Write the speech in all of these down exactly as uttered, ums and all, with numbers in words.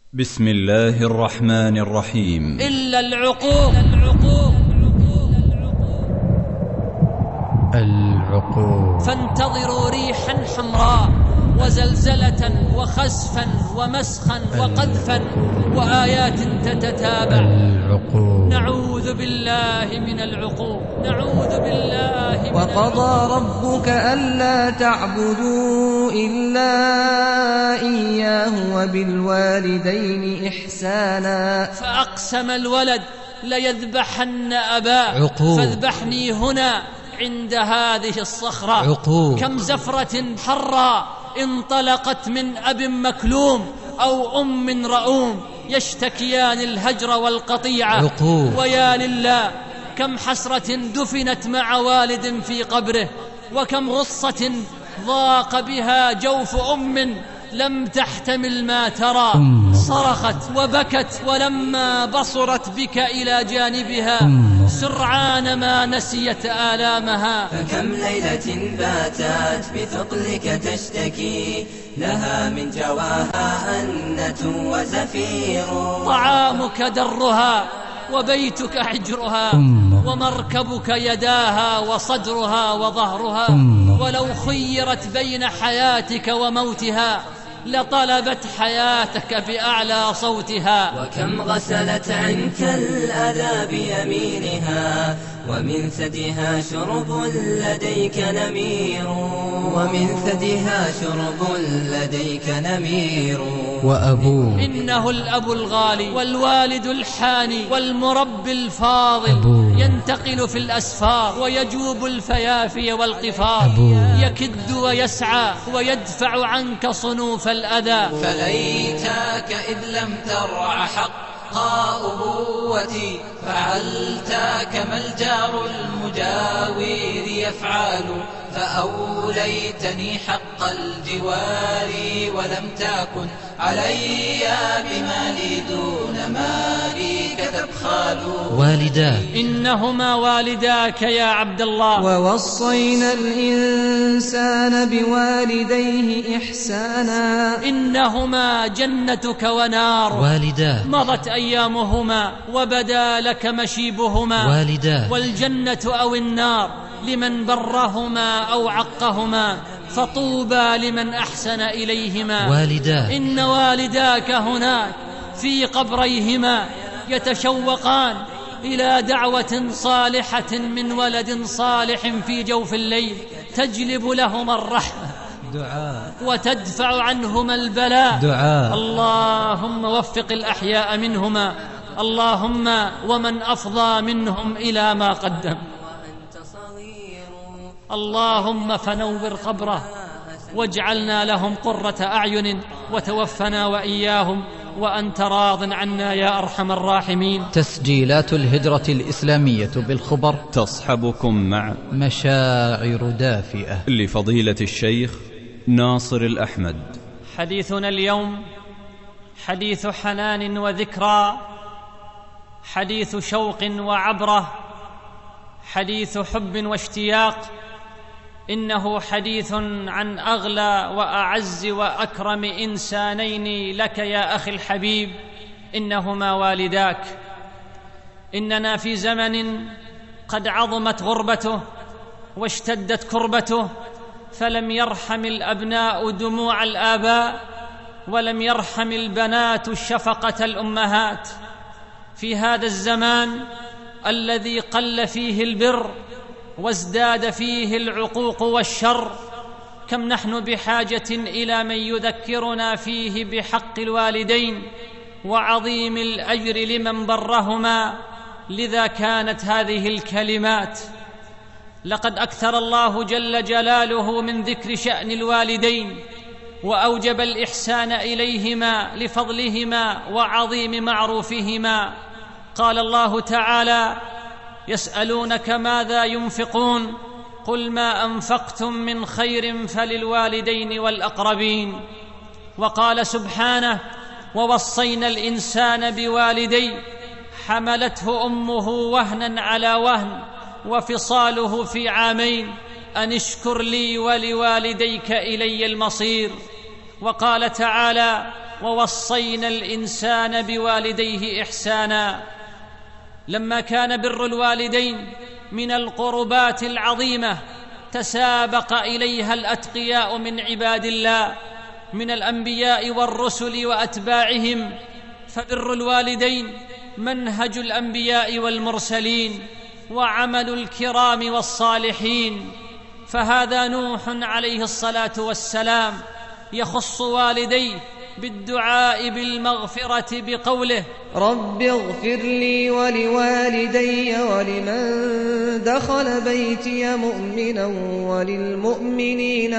بسم الله الرحمن الرحيم. إلا العقوق العقوق فانتظروا ريحا حمراء وزلزلة وخسفا ومسخا وقذفا وآيات تتتابع. العقوق نعوذ بالله من العقوق، نعوذ بالله من وقضى ربك ألا تعبدوا إلا إياه وبالوالدين إحسانا. فأقسم الولد ليذبحن أباه عقوق فاذبحني هنا عند هذه الصخرة. عقوق كم زفرة حراء انطلقت من أب مكلوم أو أم رؤوم يشتكيان الهجر والقطيعة. عقوق ويا لله كم حسرة دفنت مع والد في قبره، وكم غصة ضاق بها جوف أم لم تحتمل ما ترى. صرخت وبكت ولما بصرت بك إلى جانبها سرعان ما نسيت آلامها. فكم ليلة باتت بثقلك تشتكي، لها من جواها أنة وزفير. طعامك درها وبيتك حجرها ومركبك يداها وصدرها وظهرها. ولو خيرت بين حياتك وموتها لطلبت حياتك بأعلى صوتها. وكم غسلت عنك الأذى بيمينها، ومن ثديها شرب لديك نمير. ومن ثديها شرب لديك نمير. وأبوه إنه الأب الغالي والوالد الحاني والمربي الفاضل. أبوه ينتقل في الأسفار ويجوب الفيافي والقفار. أبوه يكد ويسعى ويدفع عنك صنوف الأذى. فليتاك إذ لم ترع حق أبوتي، فعلت كما الجار المجاور يفعل. فأوليتني حق الجوار ولم تكن علي بمالي دون مالك تبخال. والداه إنهما والداك يا عبد الله. ووصينا الإنسان بوالديه إحسانا. إنهما جنتك ونار. والداه مضت أيامهما وبدا لك مشيبهما. والداه والجنة أو النار لمن برهما أو عقهما، فطوبى لمن أحسن إليهما. والداه إن والداك هناك في قبريهما يتشوقان إلى دعوة صالحة من ولد صالح في جوف الليل تجلب لهما الرحمة دعاء وتدفع عنهما البلاء. دعاء اللهم وفق الأحياء منهما، اللهم ومن أفضى منهم إلى ما قدم. اللهم فنور قبره واجعلنا لهم قرة أعين، وتوفنا وإياهم وأنت راض عنا يا أرحم الراحمين. تسجيلات الهجرة الإسلامية بالخبر تصحبكم مع مشاعر دافئة لفضيلة الشيخ ناصر الأحمد. حديثنا اليوم حديث حنان وذكرى، حديث شوق وعبرة، حديث حب واشتياق. إنه حديث عن أغلى وأعز وأكرم إنسانين لك يا أخي الحبيب، إنهما والداك. إننا في زمن قد عظمت غربته واشتدت كربته، فلم يرحم الأبناء دموع الآباء، ولم يرحم البنات شفقة الأمهات. في هذا الزمان الذي قل فيه البر وازداد فيه العقوق والشر، كم نحن بحاجة إلى من يذكرنا فيه بحق الوالدين وعظيم الأجر لمن برهما. لذا كانت هذه الكلمات: لقد أكثر الله جل جلاله من ذكر شأن الوالدين، وأوجب الإحسان إليهما لفضلهما وعظيم معروفهما. قال الله تعالى: يسألونك ماذا ينفقون قل ما أنفقتم من خير فللوالدين والأقربين. وقال سبحانه: ووصينا الإنسان بوالديه حملته أمه وهنا على وهن وفصاله في عامين أن اشكر لي ولوالديك إلي المصير. وقال تعالى: ووصينا الإنسان بوالديه إحسانا. لما كان بر الوالدين من القربات العظيمة تسابق إليها الأتقياء من عباد الله من الأنبياء والرسل وأتباعهم، فبر الوالدين منهج الأنبياء والمرسلين وعمل الكرام والصالحين. فهذا نوح عليه الصلاة والسلام يخص والديه بالدعاء بالمغفرة بقوله: رب اغفر لي ولوالدي ولمن دخل بيتي مؤمنا وللمؤمنين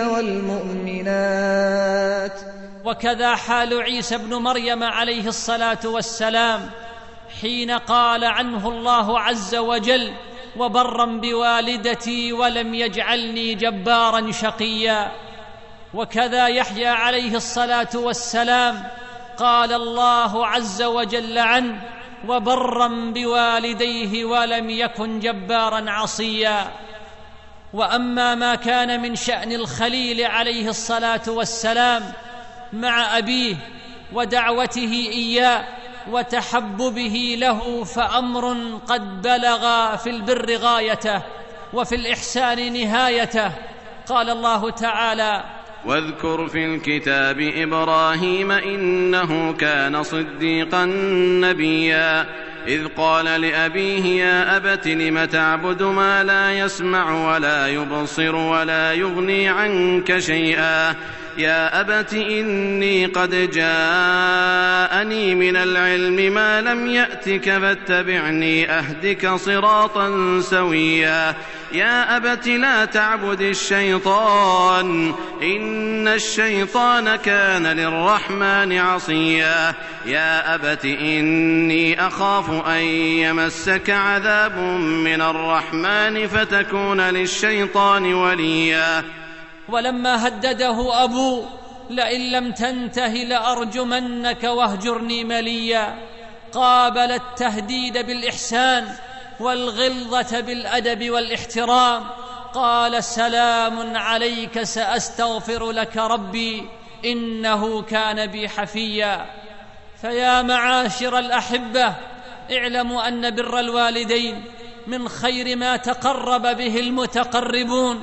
والمؤمنات. وكذا حال عيسى ابن مريم عليه الصلاة والسلام حين قال عنه الله عز وجل: وبرا بوالدتي ولم يجعلني جبارا شقيا. وكذا يحيى عليه الصلاة والسلام قال الله عز وجل عنه: وبرا بوالديه ولم يكن جبارا عصيا. وأما ما كان من شأن الخليل عليه الصلاة والسلام مع أبيه ودعوته إياه وتحببه له فأمر قد بلغ في البر غايته وفي الإحسان نهايته. قال الله تعالى: واذكر في الكتاب إبراهيم إنه كان صديقا نبيا إذ قال لأبيه يا أبت لم تعبد ما لا يسمع ولا يبصر ولا يغني عنك شيئا يا أبت إني قد جاءني من العلم ما لم يأتك فاتبعني أهدك صراطا سويا يا أبت لا تعبد الشيطان إن الشيطان كان للرحمن عصيا يا أبت إني أخاف أن يمسك عذاب من الرحمن فتكون للشيطان وليا. ولما هدده أبوه لئن لم تنته لأرجمنك واهجرني مليا قابل التهديد بالإحسان والغلظة بالأدب والاحترام. قال: سلام عليك سأستغفر لك ربي إنه كان بي حفيا. فيا معاشر الأحبة، اعلموا أن بر الوالدين من خير ما تقرب به المتقربون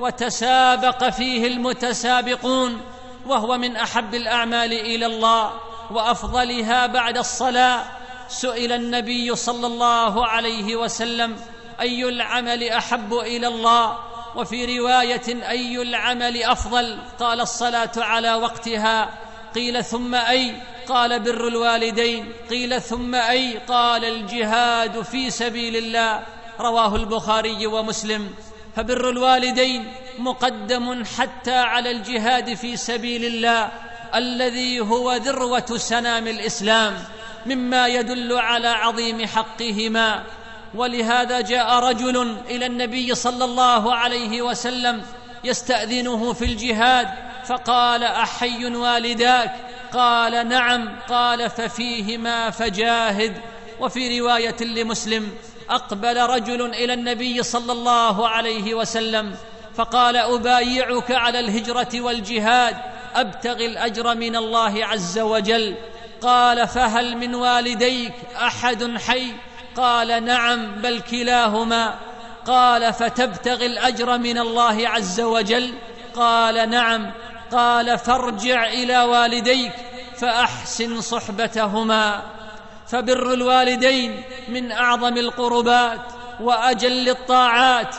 وتسابق فيه المتسابقون، وهو من أحب الأعمال إلى الله وأفضلها بعد الصلاة. سئل النبي صلى الله عليه وسلم: أي العمل أحب إلى الله؟ وفي رواية: أي العمل أفضل؟ قال: الصلاة على وقتها. قيل: ثم أي؟ قال: بر الوالدين. قيل: ثم أي؟ قال: الجهاد في سبيل الله. رواه البخاري ومسلم. فبر الوالدين مقدم حتى على الجهاد في سبيل الله الذي هو ذروة سنام الإسلام، مما يدل على عظيم حقهما. ولهذا جاء رجل إلى النبي صلى الله عليه وسلم يستأذنه في الجهاد فقال: أحي والداك؟ قال: نعم. قال: ففيهما فجاهد. وفي رواية لمسلم: أقبل رجل إلى النبي صلى الله عليه وسلم فقال: أبايعك على الهجرة والجهاد أبتغي الأجر من الله عز وجل. قال: فهل من والديك أحد حي؟ قال: نعم، بل كلاهما. قال: فتبتغي الأجر من الله عز وجل؟ قال: نعم. قال: فارجع إلى والديك فأحسن صحبتهما. فبر الوالدين من أعظم القربات وأجل الطاعات،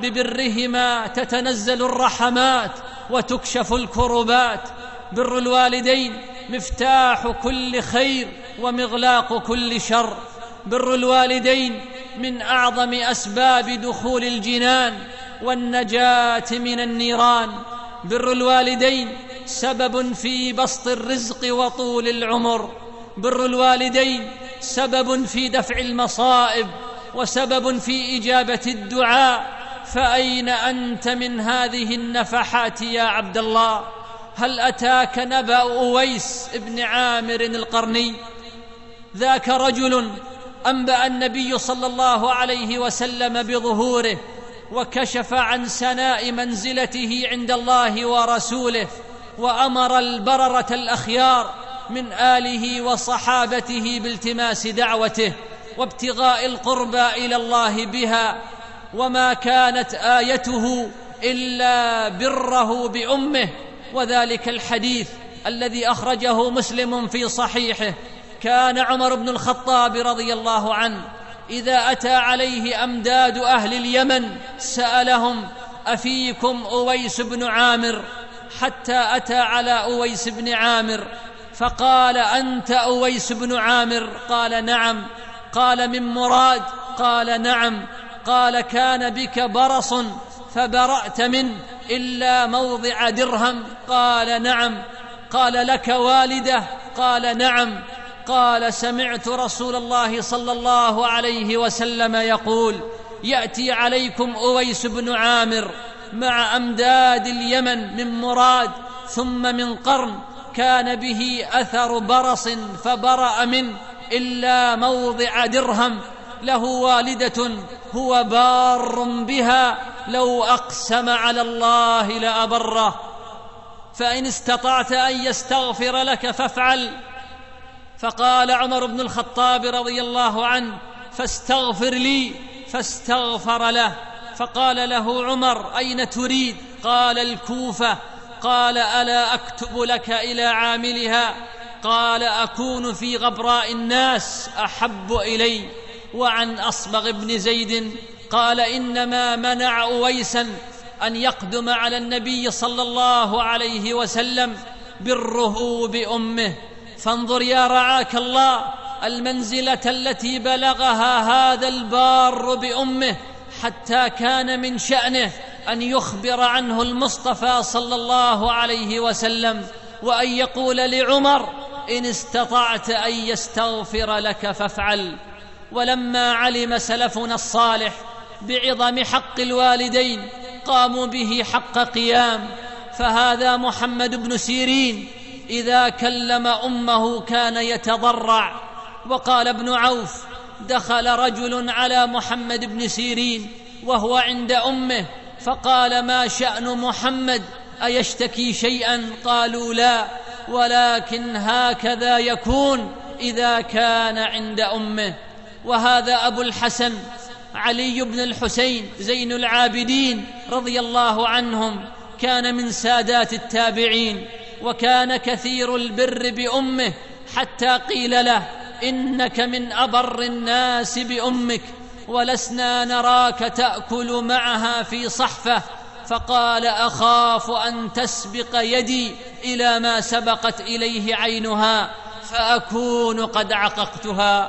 ببرهما تتنزل الرحمات وتكشف الكربات. بر الوالدين مفتاح كل خير ومغلاق كل شر. بر الوالدين من أعظم أسباب دخول الجنان والنجاة من النيران. بر الوالدين سبب في بسط الرزق وطول العمر. بر الوالدين سبب في دفع المصائب وسبب في إجابة الدعاء. فأين أنت من هذه النفحات يا عبد الله؟ هل أتاك نبأ أويس ابن عامر القرني؟ ذاك رجل أنبأ النبي صلى الله عليه وسلم بظهوره وكشف عن سناء منزلته عند الله ورسوله، وأمر البررة الأخيار من آله وصحابته بالتماس دعوته وابتغاء القربى إلى الله بها، وما كانت آيته إلا بره بأمه. وذلك الحديث الذي أخرجه مسلم في صحيحه: كان عمر بن الخطاب رضي الله عنه إذا أتى عليه أمداد أهل اليمن سألهم: أفيكم أويس بن عامر؟ حتى أتى على أويس بن عامر فقال: أنت أويس بن عامر؟ قال: نعم. قال: من مراد؟ قال: نعم. قال: كان بك برص فبرأت منه إلا موضع درهم؟ قال: نعم. قال: لك والدة؟ قال: نعم. قال: سمعت رسول الله صلى الله عليه وسلم يقول: يأتي عليكم أويس بن عامر مع أمداد اليمن من مراد ثم من قرن، كان به أثر برص فبرأ منه إلا موضع درهم، له والدة هو بار بها، لو أقسم على الله لأبره، فإن استطعت أن يستغفر لك فافعل. فقال عمر بن الخطاب رضي الله عنه: فاستغفر لي. فاستغفر له. فقال له عمر: أين تريد؟ قال: الكوفة. قال: ألا أكتب لك إلى عاملها؟ قال: أكون في غبراء الناس أحب إلي. وعن أصبغ بن زيد قال: إنما منع أويسا أن يقدم على النبي صلى الله عليه وسلم بره بأمه. فانظر يا رعاك الله المنزلة التي بلغها هذا البار بأمه، حتى كان من شأنه أن يخبر عنه المصطفى صلى الله عليه وسلم، وأن يقول لعمر: إن استطعت أن يستغفر لك فافعل. ولما علم سلفنا الصالح بعظم حق الوالدين قاموا به حق قيام. فهذا محمد بن سيرين إذا كلم أمه كان يتضرع. وقال ابن عوف: دخل رجل على محمد بن سيرين وهو عند أمه فقال: ما شأن محمد؟ أيشتكي شيئا؟ قالوا: لا، ولكن هكذا يكون إذا كان عند أمه. وهذا أبو الحسن علي بن الحسين زين العابدين رضي الله عنهم، كان من سادات التابعين، وكان كثير البر بأمه، حتى قيل له: إنك من أبر الناس بأمك، ولسنا نراك تأكل معها في صحفة. فقال: أخاف أن تسبق يدي إلى ما سبقت إليه عينها فأكون قد عققتها.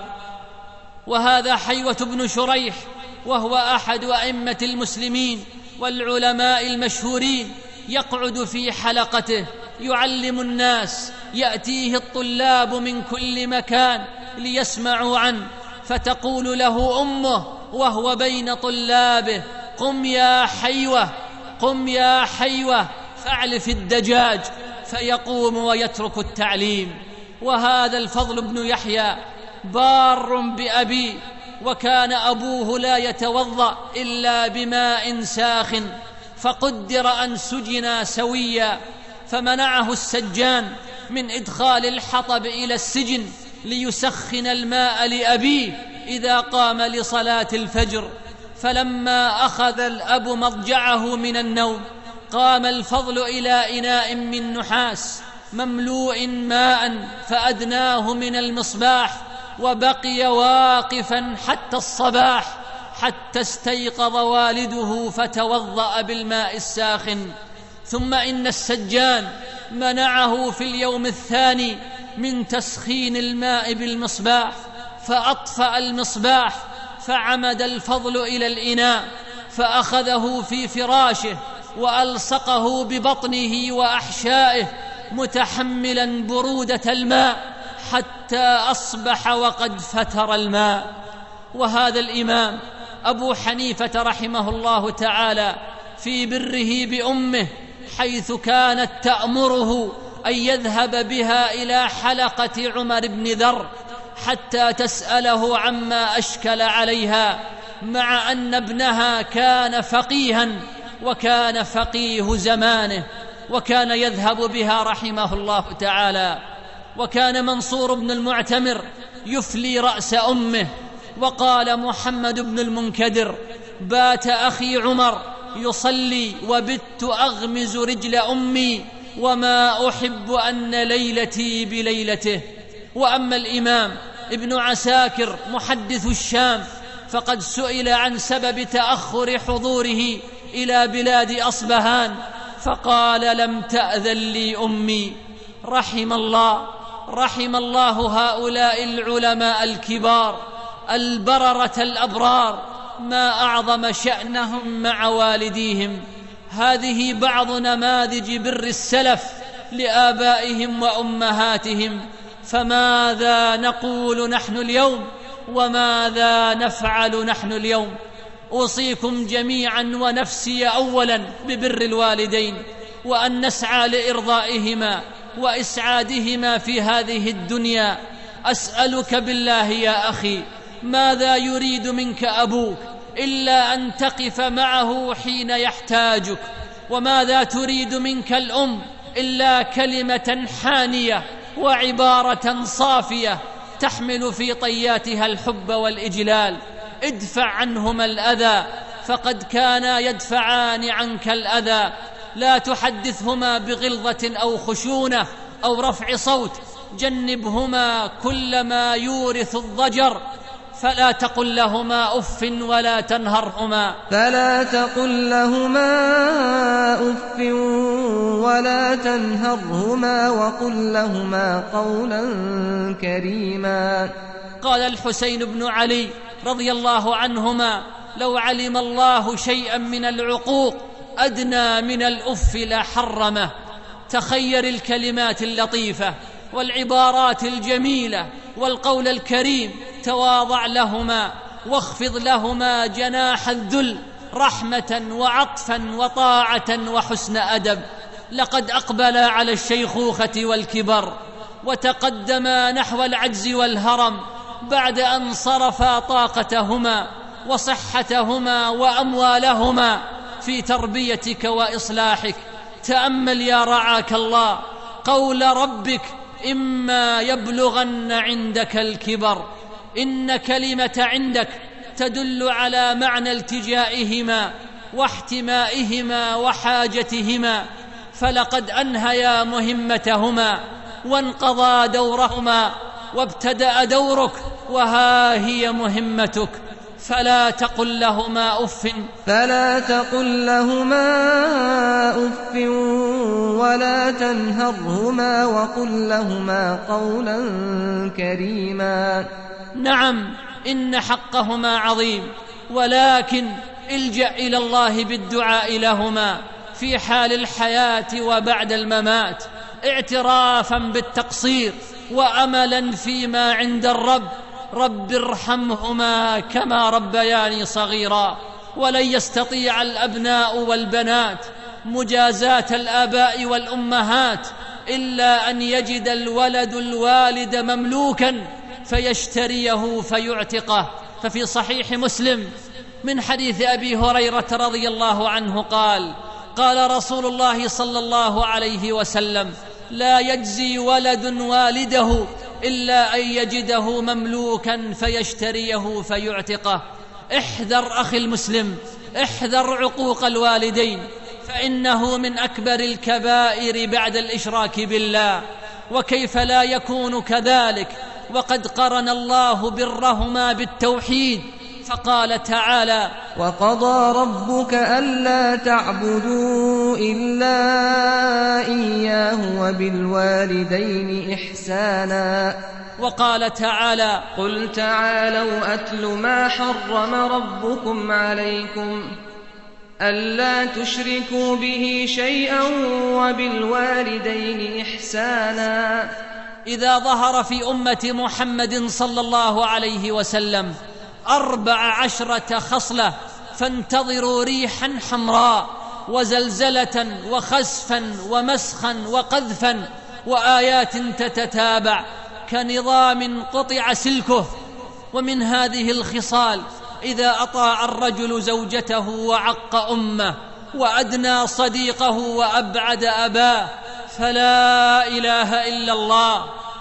وهذا حيوة بن شريح، وهو أحد أئمة المسلمين والعلماء المشهورين، يقعد في حلقته يعلم الناس، يأتيه الطلاب من كل مكان ليسمعوا عنه، فتقول له أمه وهو بين طلابه: قم يا حيوة، قم يا حيوة فاعلف الدجاج، فيقوم ويترك التعليم. وهذا الفضل بن يحيى بار بأبيه، وكان أبوه لا يتوضأ إلا بماء ساخن، فقدر أن سجنا سويا، فمنعه السجان من إدخال الحطب إلى السجن ليسخن الماء لأبيه إذا قام لصلاة الفجر. فلما أخذ الأب مضجعه من النوم قام الفضل إلى إناء من نحاس مملوء ماء فأدناه من المصباح، وبقي واقفا حتى الصباح، حتى استيقظ والده فتوضأ بالماء الساخن. ثم إن السجان منعه في اليوم الثاني من تسخين الماء بالمصباح، فأطفأ المصباح، فعمد الفضل إلى الإناء فأخذه في فراشه وألصقه ببطنه وأحشائه متحملا برودة الماء حتى أصبح وقد فتر الماء. وهذا الإمام أبو حنيفة رحمه الله تعالى في بره بأمه، حيث كانت تأمره أن يذهب بها إلى حلقة عمر بن ذر حتى تسأله عما أشكل عليها، مع أن ابنها كان فقيها وكان فقيه زمانه، وكان يذهب بها رحمه الله تعالى. وكان منصور بن المعتمر يفلي رأس أمه. وقال محمد بن المنكدر: بات أخي عمر يصلي وبت أغمز رجل أمي وما أحب أن ليلتي بليلته. وأما الإمام ابن عساكر محدث الشام فقد سئل عن سبب تأخر حضوره إلى بلاد أصبهان فقال: لم تأذن لي أمي. رحم الله رحم الله هؤلاء العلماء الكبار البررة الأبرار، ما أعظم شأنهم مع والديهم. هذه بعض نماذج بر السلف لآبائهم وأمهاتهم، فماذا نقول نحن اليوم وماذا نفعل نحن اليوم؟ أوصيكم جميعا ونفسي أولا ببر الوالدين، وأن نسعى لإرضائهما وإسعادهما في هذه الدنيا. أسألك بالله يا أخي، ماذا يريد منك أبوك إلا أن تقف معه حين يحتاجك؟ وماذا تريد منك الأم إلا كلمة حانية وعبارة صافية تحمل في طياتها الحب والإجلال؟ ادفع عنهما الأذى فقد كانا يدفعان عنك الأذى. لا تحدثهما بغلظة أو خشونة أو رفع صوت، جنبهما كل ما يورث الضجر. فلا تقل لهما أف ولا تنهرهما فلا تقل لهما أف ولا تنهرهما وقل لهما قولا كريما. قال الحسين بن علي رضي الله عنهما: لو علم الله شيئا من العقوق أدنى من الأف لحرمه. تخير الكلمات اللطيفة والعبارات الجميلة والقول الكريم، تواضع لهما واخفض لهما جناح الذل رحمة وعطفا وطاعة وحسن أدب. لقد أقبلا على الشيخوخة والكبر وتقدما نحو العجز والهرم بعد أن صرفا طاقتهما وصحتهما وأموالهما في تربيتك وإصلاحك. تأمل يا رعاك الله قول ربك: إما يبلغن عندك الكبر. إن كلمة عندك تدل على معنى التجائهما واحتمائهما وحاجتهما، فلقد أنهيا مهمتهما وانقضى دورهما وابتدأ دورك وها هي مهمتك. فلا تقل لهما أف فلا تقل لهما أف ولا تنهرهما وقل لهما قولا كريما. نعم، إن حقهما عظيم، ولكن الجأ إلى الله بالدعاء لهما في حال الحياة وبعد الممات، اعترافا بالتقصير وأملا فيما عند الرب. رب ارحمهما كما ربياني صغيرا. ولن يستطيع الأبناء والبنات مجازاة الآباء والأمهات إلا أن يجد الولد الوالد مملوكا فيشتريه فيعتقه. ففي صحيح مسلم من حديث أبي هريرة رضي الله عنه قال: قال رسول الله صلى الله عليه وسلم: لا يجزي ولد والده إلا أن يجده مملوكا فيشتريه فيعتقه. احذر أخي المسلم، احذر عقوق الوالدين، فإنه من أكبر الكبائر بعد الإشراك بالله. وكيف لا يكون كذلك وقد قرن الله برهما بالتوحيد، فقال تعالى: وقضى ربك ألا تعبدوا إلا إياه وبالوالدين إحسانا. وقال تعالى: قل تعالوا أتل ما حرم ربكم عليكم ألا تشركوا به شيئا وبالوالدين إحسانا. إذا ظهر في أمة محمد صلى الله عليه وسلم أربع عشرة خصلة فانتظروا ريحا حمراء وزلزلة وخسفا ومسخا وقذفا وآيات تتتابع كنظام قطع سلكه. ومن هذه الخصال: إذا أطاع الرجل زوجته وعق أمه وأدنى صديقه وأبعد أباه فلا إله إلا الله.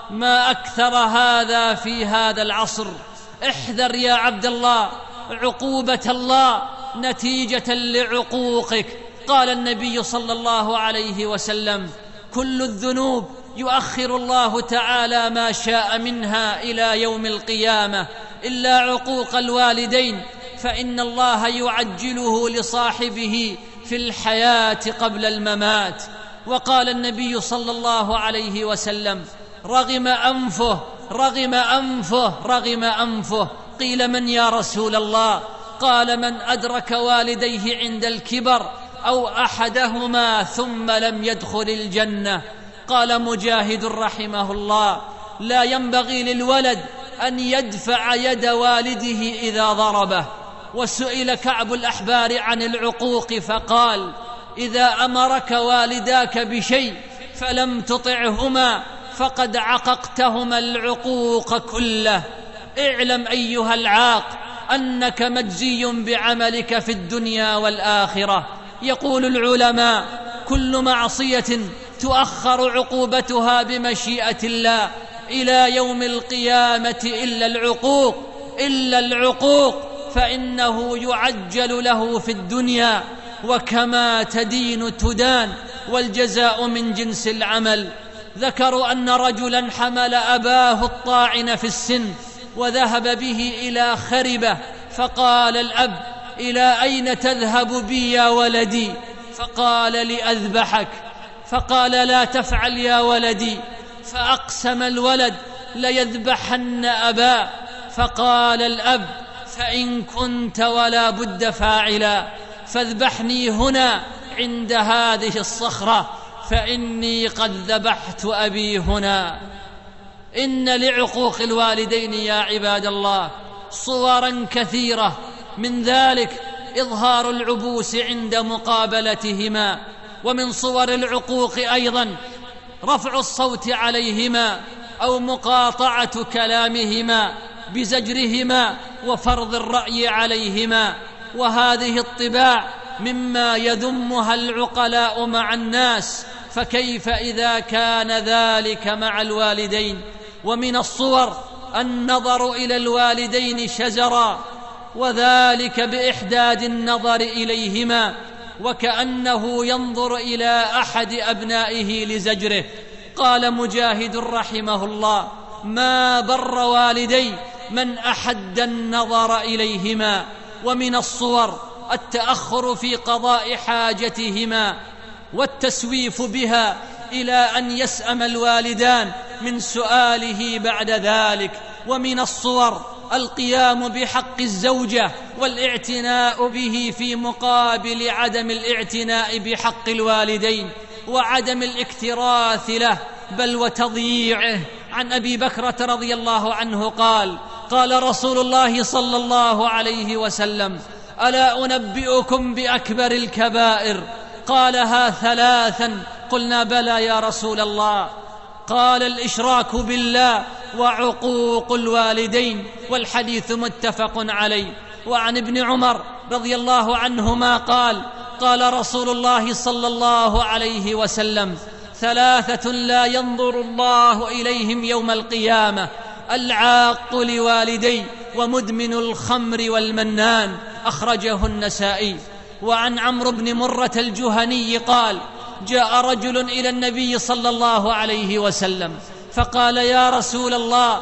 ما أكثر هذا في هذا العصر. احذر يا عبد الله عقوبة الله نتيجة لعقوقك. قال النبي صلى الله عليه وسلم: كل الذنوب يؤخر الله تعالى ما شاء منها إلى يوم القيامة إلا عقوق الوالدين، فإن الله يعجله لصاحبه في الحياة قبل الممات. وقال النبي صلى الله عليه وسلم: رغم أنفه رغم أنفه رغم أنفه. قيل: من يا رسول الله؟ قال: من أدرك والديه عند الكبر أو أحدهما ثم لم يدخل الجنة. قال مجاهد رحمه الله: لا ينبغي للولد أن يدفع يد والده إذا ضربه. وسئل كعب الأحبار عن العقوق فقال: إذا أمرك والداك بشيء فلم تطعهما فقد عققتهما العقوق كله. اعلم أيها العاق أنك مجزي بعملك في الدنيا والآخرة. يقول العلماء: كل معصية تؤخر عقوبتها بمشيئة الله إلى يوم القيامة إلا العقوق إلا العقوق فإنه يعجل له في الدنيا، وكما تدين تدان، والجزاء من جنس العمل. ذكروا أن رجلا حمل أباه الطاعن في السن وذهب به إلى خربة، فقال الأب: إلى أين تذهب بي يا ولدي؟ فقال: لأذبحك. فقال: لا تفعل يا ولدي. فأقسم الولد: ليذبحن أباه. فقال الأب: فإن كنت ولا بد فاعلا فاذبحني هنا عند هذه الصخرة، فإني قد ذبحت أبي هنا. إن لعقوق الوالدين يا عباد الله صورا كثيرة، من ذلك إظهار العبوس عند مقابلتهما، ومن صور العقوق أيضا رفع الصوت عليهما أو مقاطعة كلامهما بزجرهما وفرض الرأي عليهما. وهذه الطباع مما يذمها العقلاء مع الناس، فكيف إذا كان ذلك مع الوالدين؟ ومن الصور النظر إلى الوالدين شزرا، وذلك بإحداد النظر إليهما وكأنه ينظر إلى أحد أبنائه لزجره. قال مجاهد رحمه الله: ما بر والدي من أحد النظر إليهما. ومن الصور التأخر في قضاء حاجتهما والتسويف بها إلى أن يسأم الوالدان من سؤاله بعد ذلك. ومن الصور القيام بحق الزوجة والاعتناء به في مقابل عدم الاعتناء بحق الوالدين وعدم الاكتراث له بل وتضييعه. عن أبي بكرة رضي الله عنه قال: قال رسول الله صلى الله عليه وسلم: ألا أنبئكم بأكبر الكبائر؟ قالها ثلاثا. قلنا: بلى يا رسول الله. قال: الإشراك بالله وعقوق الوالدين. والحديث متفق عليه. وعن ابن عمر رضي الله عنهما قال: قال رسول الله صلى الله عليه وسلم: ثلاثة لا ينظر الله إليهم يوم القيامة: العاق لوالديه ومدمن الخمر والمنان. أخرجه النسائي. وعن عمرو بن مرة الجهني قال: جاء رجل إلى النبي صلى الله عليه وسلم فقال: يا رسول الله،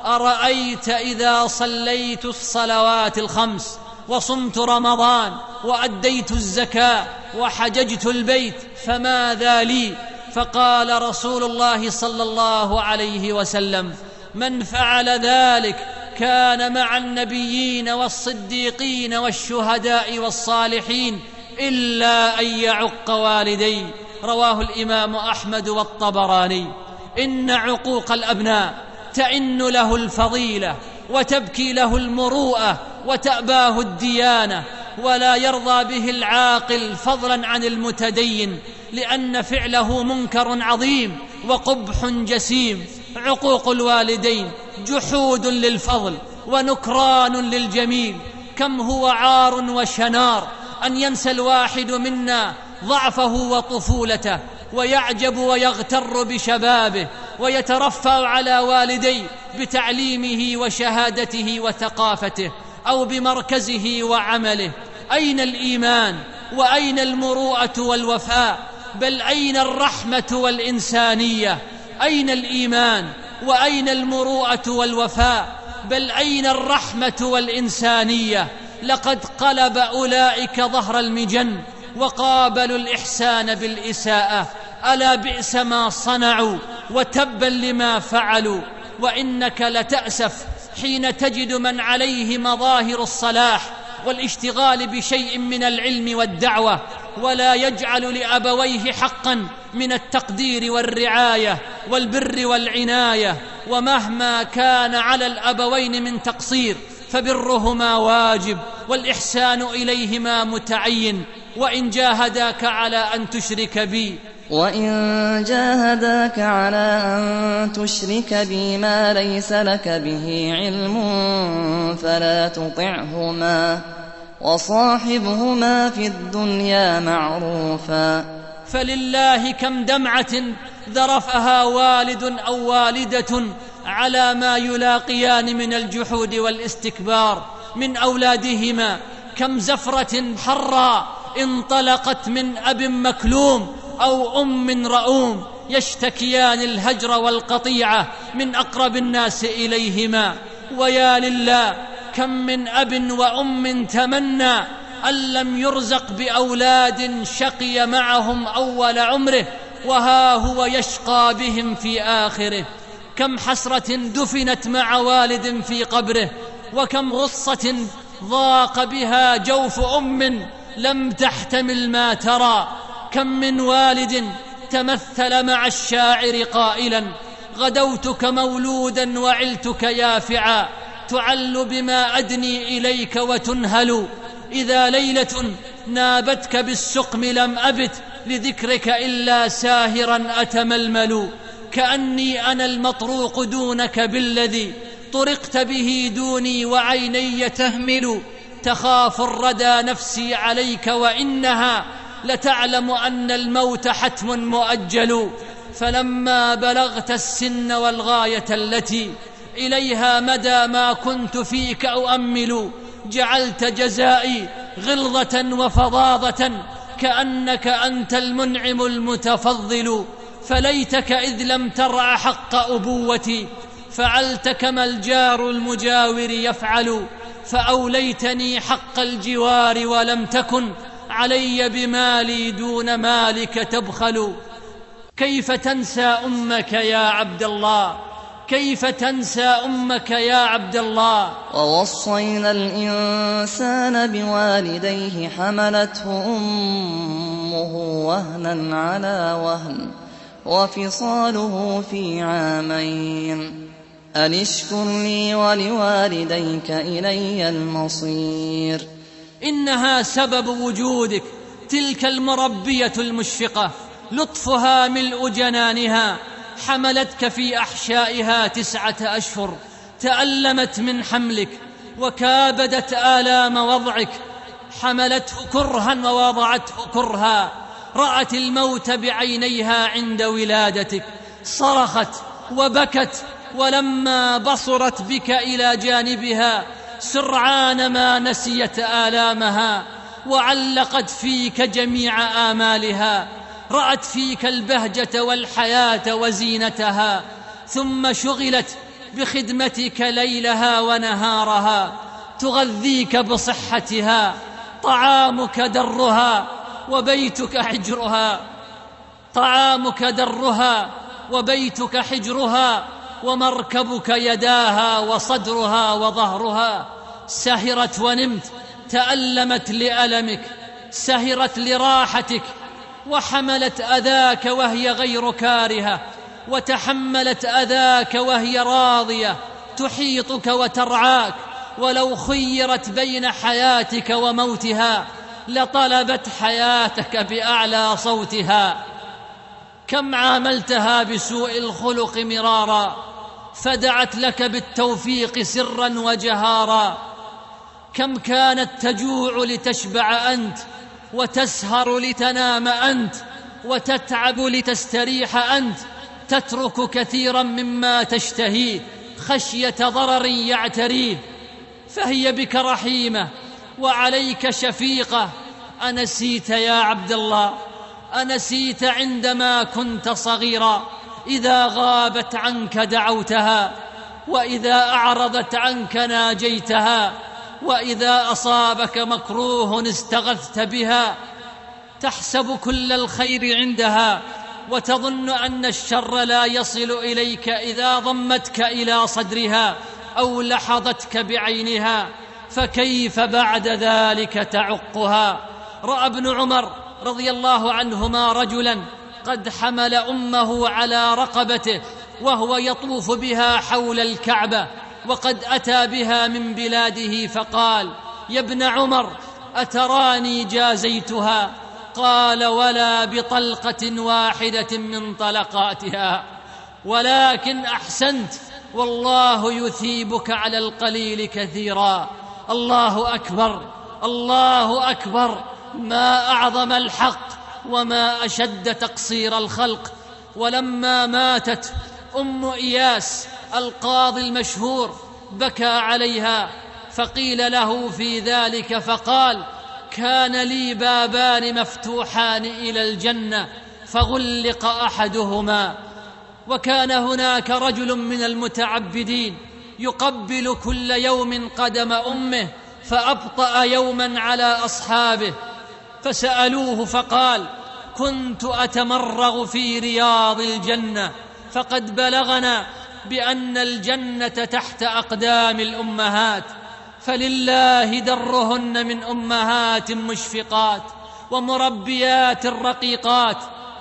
أرأيت إذا صليت الصلوات الخمس وصمت رمضان وأديت الزكاة وحججت البيت فماذا لي؟ فقال رسول الله صلى الله عليه وسلم: من فعل ذلك كان مع النبيين والصديقين والشهداء والصالحين إلا أن يعق والديه. رواه الإمام أحمد والطبراني. إن عقوق الأبناء تئن له الفضيلة وتبكي له المروءة وتأباه الديانة، ولا يرضى به العاقل فضلا عن المتدين، لأن فعله منكر عظيم وقبح جسيم. عقوق الوالدين جحود للفضل ونكران للجميل. كم هو عار وشنار أن ينسى الواحد منا ضعفه وطفولته ويعجب ويغتر بشبابه ويترفع على والديه بتعليمه وشهادته وثقافته أو بمركزه وعمله؟ أين الإيمان وأين المروءة والوفاء؟ بل أين الرحمة والإنسانية؟ أين الإيمان وأين المروءة والوفاء؟ بل أين الرحمة والإنسانية؟ لقد قلب أولئك ظهر المجن وقابلوا الإحسان بالإساءة. ألا بئس ما صنعوا وتبا لما فعلوا. وإنك لتأسف حين تجد من عليه مظاهر الصلاح والاشتغال بشيء من العلم والدعوة ولا يجعل لأبويه حقا من التقدير والرعاية والبر والعناية. ومهما كان على الأبوين من تقصير فبرهما واجب والإحسان إليهما متعين. وإن جاهداك على أن تشرك بي وإن جاهداك على أن تشرك بي ما ليس لك به علم فلا تطعهما وصاحبهما في الدنيا معروفا. فلله كم دمعة ذرفها والد أو والدة على ما يلاقيان من الجحود والاستكبار من أولادهما. كم زفرة حرى انطلقت من أب مكلوم أو أم رؤوم يشتكيان الهجر والقطيعة من أقرب الناس إليهما. ويا لله كم من أب وأم تمنى أن لم يرزق بأولاد شقي معهم أول عمره وها هو يشقى بهم في آخره. كم حسرة دفنت مع والد في قبره وكم غصة ضاق بها جوف أم لم تحتمل ما ترى. كم من والد تمثل مع الشاعر قائلا غدوتك مولودا وعلتك يافعا تعل بما أدني إليك وتنهل. إذا ليلة نابتك بالسقم لم أبت لذكرك إلا ساهرا أتململ. كأني أنا المطروق دونك بالذي طرقت به دوني وعيني تهمل. تخاف الردى نفسي عليك وإنها لتعلم أن الموت حتم مؤجل. فلما بلغت السن والغاية التي إليها مدى ما كنت فيك أؤمل جعلت جزائي غلظة وفظاظة كأنك أنت المنعم المتفضل. فليتك إذ لم ترع حق أبوتي فعلت كما الجار المجاور يفعل. فأوليتني حق الجوار ولم تكن علي بمالي دون مالك تبخل. كيف تنسى أمك يا عبد الله؟ كيف تنسى أمك يا عبد الله؟ ووصينا الإنسان بوالديه حملته أمه وهنا على وهن وفصاله في عامين أن اشكر لي ولوالديك إلي المصير. إنها سبب وجودك تلك المربية المشفقة لطفها ملء جنانها حملتك في أحشائها تسعة أشهر تألمت من حملك وكابدت آلام وضعك حملته كرها ووضعته كرها رأت الموت بعينيها عند ولادتك صرخت وبكت ولما بصرت بك إلى جانبها سرعان ما نسيت آلامها وعلقت فيك جميع آمالها رأت فيك البهجة والحياة وزينتها ثم شغلت بخدمتك ليلها ونهارها تغذيك بصحتها طعامك درها وبيتك حجرها طعامك درها وبيتك حجرها ومركبك يداها وصدرها وظهرها سهرت ونمت تألمت لألمك سهرت لراحتك وحملت أذاك وهي غير كارهة وتحملت أذاك وهي راضية تحيطك وترعاك ولو خيرت بين حياتك وموتها لطلبت حياتك بأعلى صوتها. كم عاملتها بسوء الخلق مرارا فدعت لك بالتوفيق سرا وجهارا. كم كانت تجوع لتشبع أنت وتسهر لتنام أنت وتتعب لتستريح أنت تترك كثيرا مما تشتهيه خشية ضرر يعتريه، فهي بك رحيمة وعليك شفيقة. أنسيت يا عبد الله؟ أنسيت عندما كنت صغيرا إذا غابت عنك دعوتها، وإذا أعرضت عنك ناجيتها، وإذا أصابك مكروه استغثت بها، تحسب كل الخير عندها وتظن أن الشر لا يصل إليك إذا ضمتك إلى صدرها أو لحظتك بعينها، فكيف بعد ذلك تعقها؟ رأى ابن عمر رضي الله عنهما رجلا قد حمل أمه على رقبته وهو يطوف بها حول الكعبة، وقد أتى بها من بلاده فقال: يا ابن عمر، أتراني جازيتها؟ قال: ولا بطلقة واحدة من طلقاتها، ولكن أحسنت، والله يثيبك على القليل كثيرا. الله أكبر، الله أكبر، ما أعظم الحق وما أشد تقصير الخلق. ولما ماتت أم إياس القاضي المشهور بكى عليها، فقيل له في ذلك فقال: كان لي بابان مفتوحان إلى الجنة فغلق أحدهما. وكان هناك رجل من المتعبدين يقبل كل يوم قدم أمه، فأبطأ يوما على أصحابه، فسألوه فقال: كنت أتمرغ في رياض الجنة، فقد بلغنا بأن الجنة تحت أقدام الأمهات، فلله درهن من أمهات مشفقات ومربيات رقيقات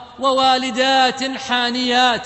ووالدات حانيات،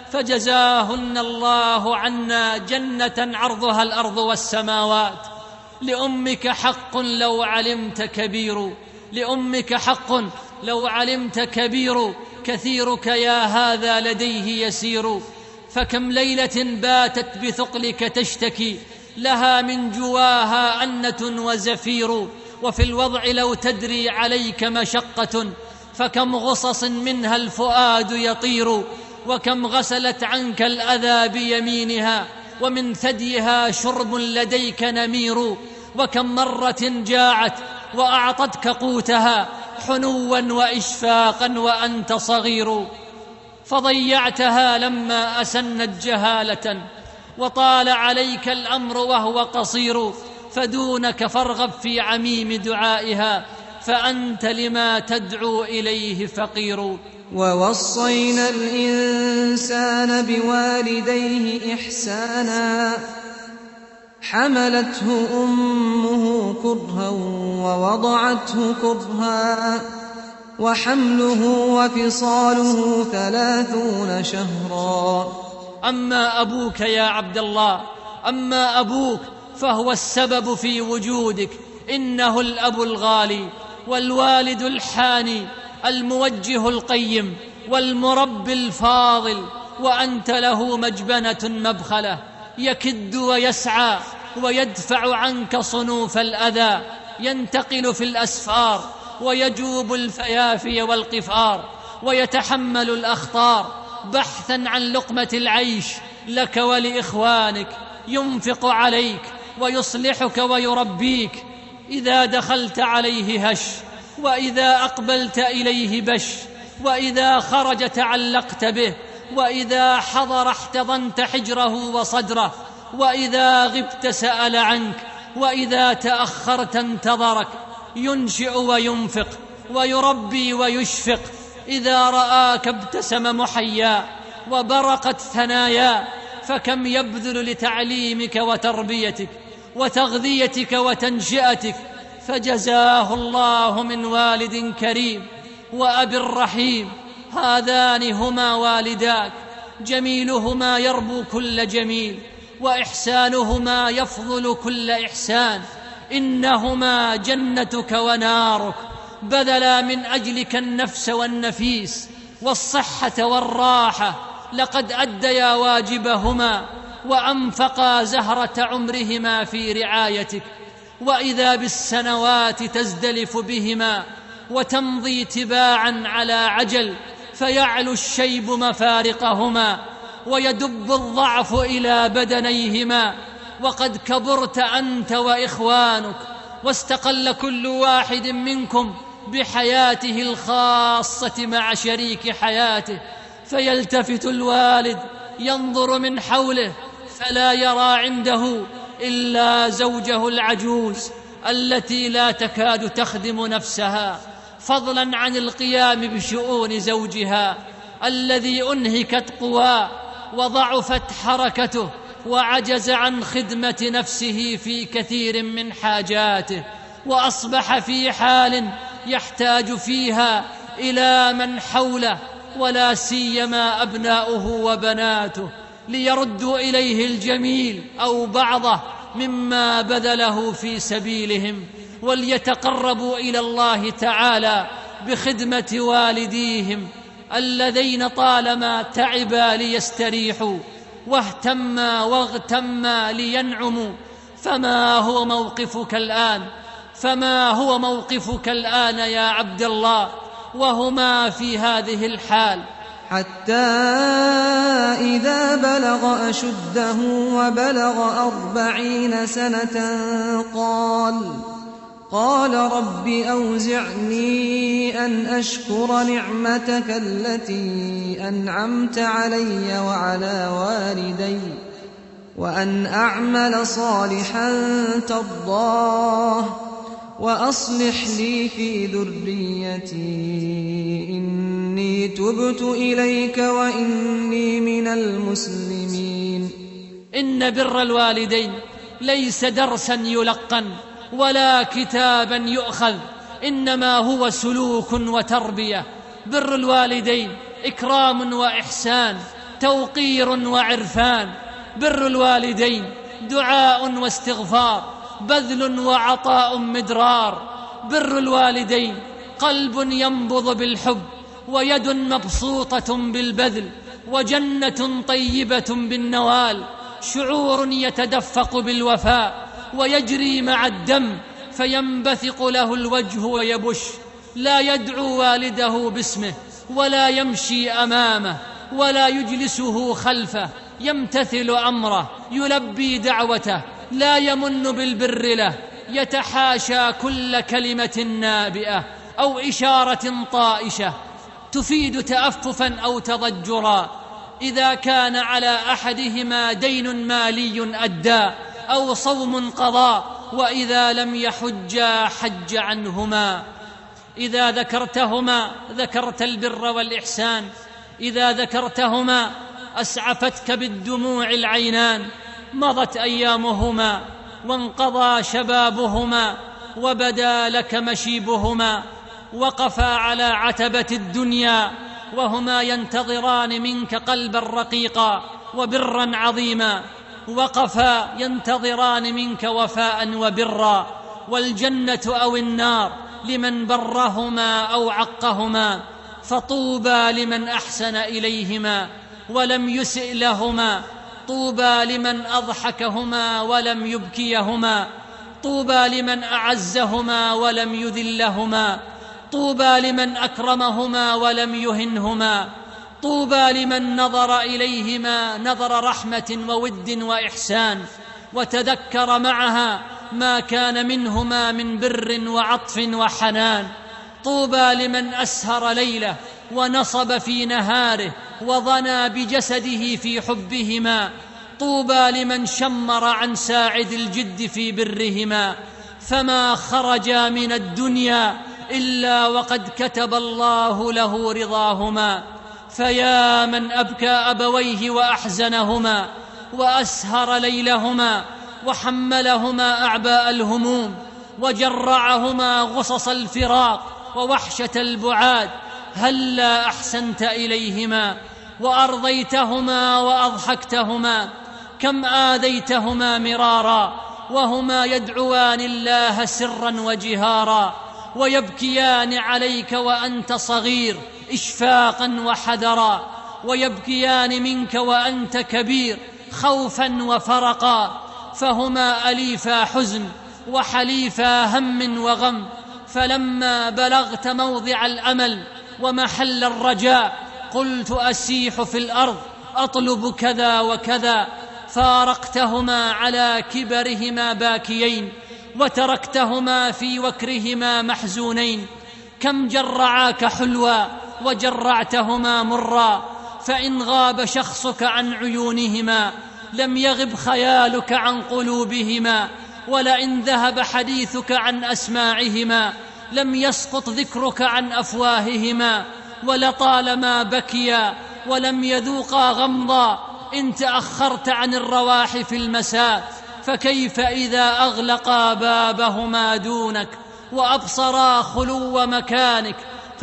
فجزاهن الله عنا جنة عرضها الأرض والسماوات. لأمك حق لو علمت كبير، لأمك حق لو علمت كبير، كثيرك يا هذا لديه يسير. فكم ليلة باتت بثقلك تشتكي، لها من جواها أنة وزفير، وفي الوضع لو تدري عليك مشقة، فكم غصص منها الفؤاد يطير. وكم غسلت عنك الأذى بيمينها، ومن ثديها شرب لديك نمير. وكم مرة جاعت وأعطتك قوتها حنوا وإشفاقا وأنت صغير، فضيعتها لما أسنت جهالة، وطال عليك الأمر وهو قصير. فدونك فارغب في عميم دعائها، فأنت لما تدعو إليه فقير. ووصينا الإنسان بوالديه إحسانا، حملته أمه كرها ووضعته كرها، وحمله وفصاله ثلاثون شهرا. أما أبوك يا عبد الله، أما أبوك فهو السبب في وجودك، إنه الأب الغالي والوالد الحاني، الموجه القيم والمربي الفاضل، وأنت له مجبنة مبخلة، يكد ويسعى ويدفع عنك صنوف الأذى، ينتقل في الأسفار ويجوب الفيافي والقفار، ويتحمل الأخطار بحثا عن لقمة العيش لك ولإخوانك، ينفق عليك ويصلحك ويربيك. إذا دخلت عليه هش، وإذا أقبلت إليه بش، وإذا خرج تعلقت به، وإذا حضر احتضنت حجره وصدره، وإذا غبت سأل عنك، وإذا تأخرت انتظرك. ينشئ وينفق ويربي ويشفق، إذا رآك ابتسم محيا وبرقت ثنايا. فكم يبذل لتعليمك وتربيتك وتغذيتك وتنشئتك، فجزاه الله من والد كريم وأب رحيم. هذان هما والداك، جميلهما يربو كل جميل، وإحسانهما يفضل كل إحسان. إنهما جنتك ونارك، بذلا من أجلك النفس والنفيس والصحة والراحة، لقد أديا واجبهما وأنفقا زهرة عمرهما في رعايتك. وإذا بالسنوات تزدلف بهما وتمضي تباعا على عجل، فيعلو الشيب مفارقهما ويدب الضعف إلى بدنيهما، وقد كبرت أنت وإخوانك، واستقل كل واحد منكم بحياته الخاصة مع شريك حياته، فيلتفت الوالد ينظر من حوله فلا يرى عنده إلا زوجه العجوز التي لا تكاد تخدم نفسها، فضلا عن القيام بشؤون زوجها الذي أنهكت قواه وضعفت حركته وعجز عن خدمة نفسه في كثير من حاجاته، وأصبح في حال يحتاج فيها إلى من حوله ولا سيما أبناؤه وبناته ليردوا إليه الجميل أو بعضه مما بذله في سبيلهم، وليتقربوا إلى الله تعالى بخدمة والديهم اللذين طالما تعبا ليستريحوا واهتما واغتما لينعموا. فما هو موقفك الآن فما هو موقفك الآن يا عبد الله وهما في هذه الحال؟ حتى إذا بلغ أشده وبلغ أربعين سنة قال قال رب أوزعني أن أشكر نعمتك التي أنعمت علي وعلى والدي وأن أعمل صالحا ترضاه وأصلح لي في ذريتي إني تبت إليك وإني من المسلمين. إن بر الوالدين ليس درسا يلقن ولا كتابا يؤخذ، إنما هو سلوك وتربية. بر الوالدين إكرام وإحسان، توقير وعرفان. بر الوالدين دعاء واستغفار، بذل وعطاء مدرار. بر الوالدين قلب ينبض بالحب، ويد مبسوطة بالبذل، وجنة طيبة بالنوال، شعور يتدفق بالوفاء ويجري مع الدم فينبثق له الوجه ويبش. لا يدعو والده باسمه ولا يمشي أمامه ولا يجلسه خلفه، يمتثل أمره، يلبي دعوته، لا يمن بالبر له، يتحاشى كل كلمة نابئة أو إشارة طائشة تفيد تأففا أو تضجرا. إذا كان على أحدهما دين مالي أدى أو صوم قضى، وإذا لم يحجا حج عنهما. إذا ذكرتهما ذكرت البر والإحسان، إذا ذكرتهما أسعفتك بالدموع العينان. مضت أيامهما وانقضى شبابهما وبدا لك مشيبهما، وقفا على عتبة الدنيا وهما ينتظران منك قلبا رقيقا وبرا عظيما، وقفا ينتظران منك وفاء وبرا، والجنة أو النار لمن برهما أو عقهما. فطوبى لمن أحسن إليهما ولم يسئ لهما، طوبى لمن أضحكهما ولم يبكيهما، طوبى لمن أعزهما ولم يذلهما، طوبى لمن أكرمهما ولم يهنهما، طوبى لمن نظر إليهما نظر رحمة وود وإحسان، وتذكر معها ما كان منهما من بر وعطف وحنان. طوبى لمن أسهر ليله ونصب في نهاره وضنى بجسده في حبهما، طوبى لمن شمر عن ساعد الجد في برهما. فما خرجا من الدنيا إلا وقد كتب الله له رضاهما. فيا من أبكى أبويه وأحزنهما وأسهر ليلهما وحملهما أعباء الهموم وجرعهما غصص الفراق ووحشة البعاد، هلا أحسنت إليهما وأرضيتهما وأضحكتهما؟ كم آذيتهما مرارا وهما يدعوان الله سرا وجهارا، ويبكيان عليك وأنت صغير إشفاقا وحذرا، ويبكيان منك وأنت كبير خوفا وفرقا، فهما أليفا حزن وحليفا هم وغم. فلما بلغت موضع الأمل ومحل الرجاء قلت أسيح في الأرض أطلب كذا وكذا، فارقتهما على كبرهما باكيين، وتركتهما في وكرهما محزونين. كم جرعاك حلوا وجرعتهما مرا، فإن غاب شخصك عن عيونهما لم يغب خيالك عن قلوبهما، ولئن ذهب حديثك عن أسماعهما لم يسقط ذكرك عن أفواههما. ولطالما بكيا ولم يذوقا غمضا إن تأخرت عن الرواح في المساء، فكيف إذا أغلقا بابهما دونك وأبصرا خلو مكانك،